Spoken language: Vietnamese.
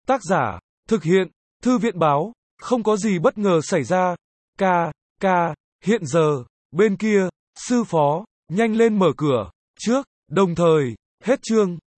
Tác giả, thực hiện, Thư viện báo, không có gì bất ngờ xảy ra. Hiện giờ, bên kia, sư phó, nhanh lên mở cửa, trước, đồng thời, hết chương.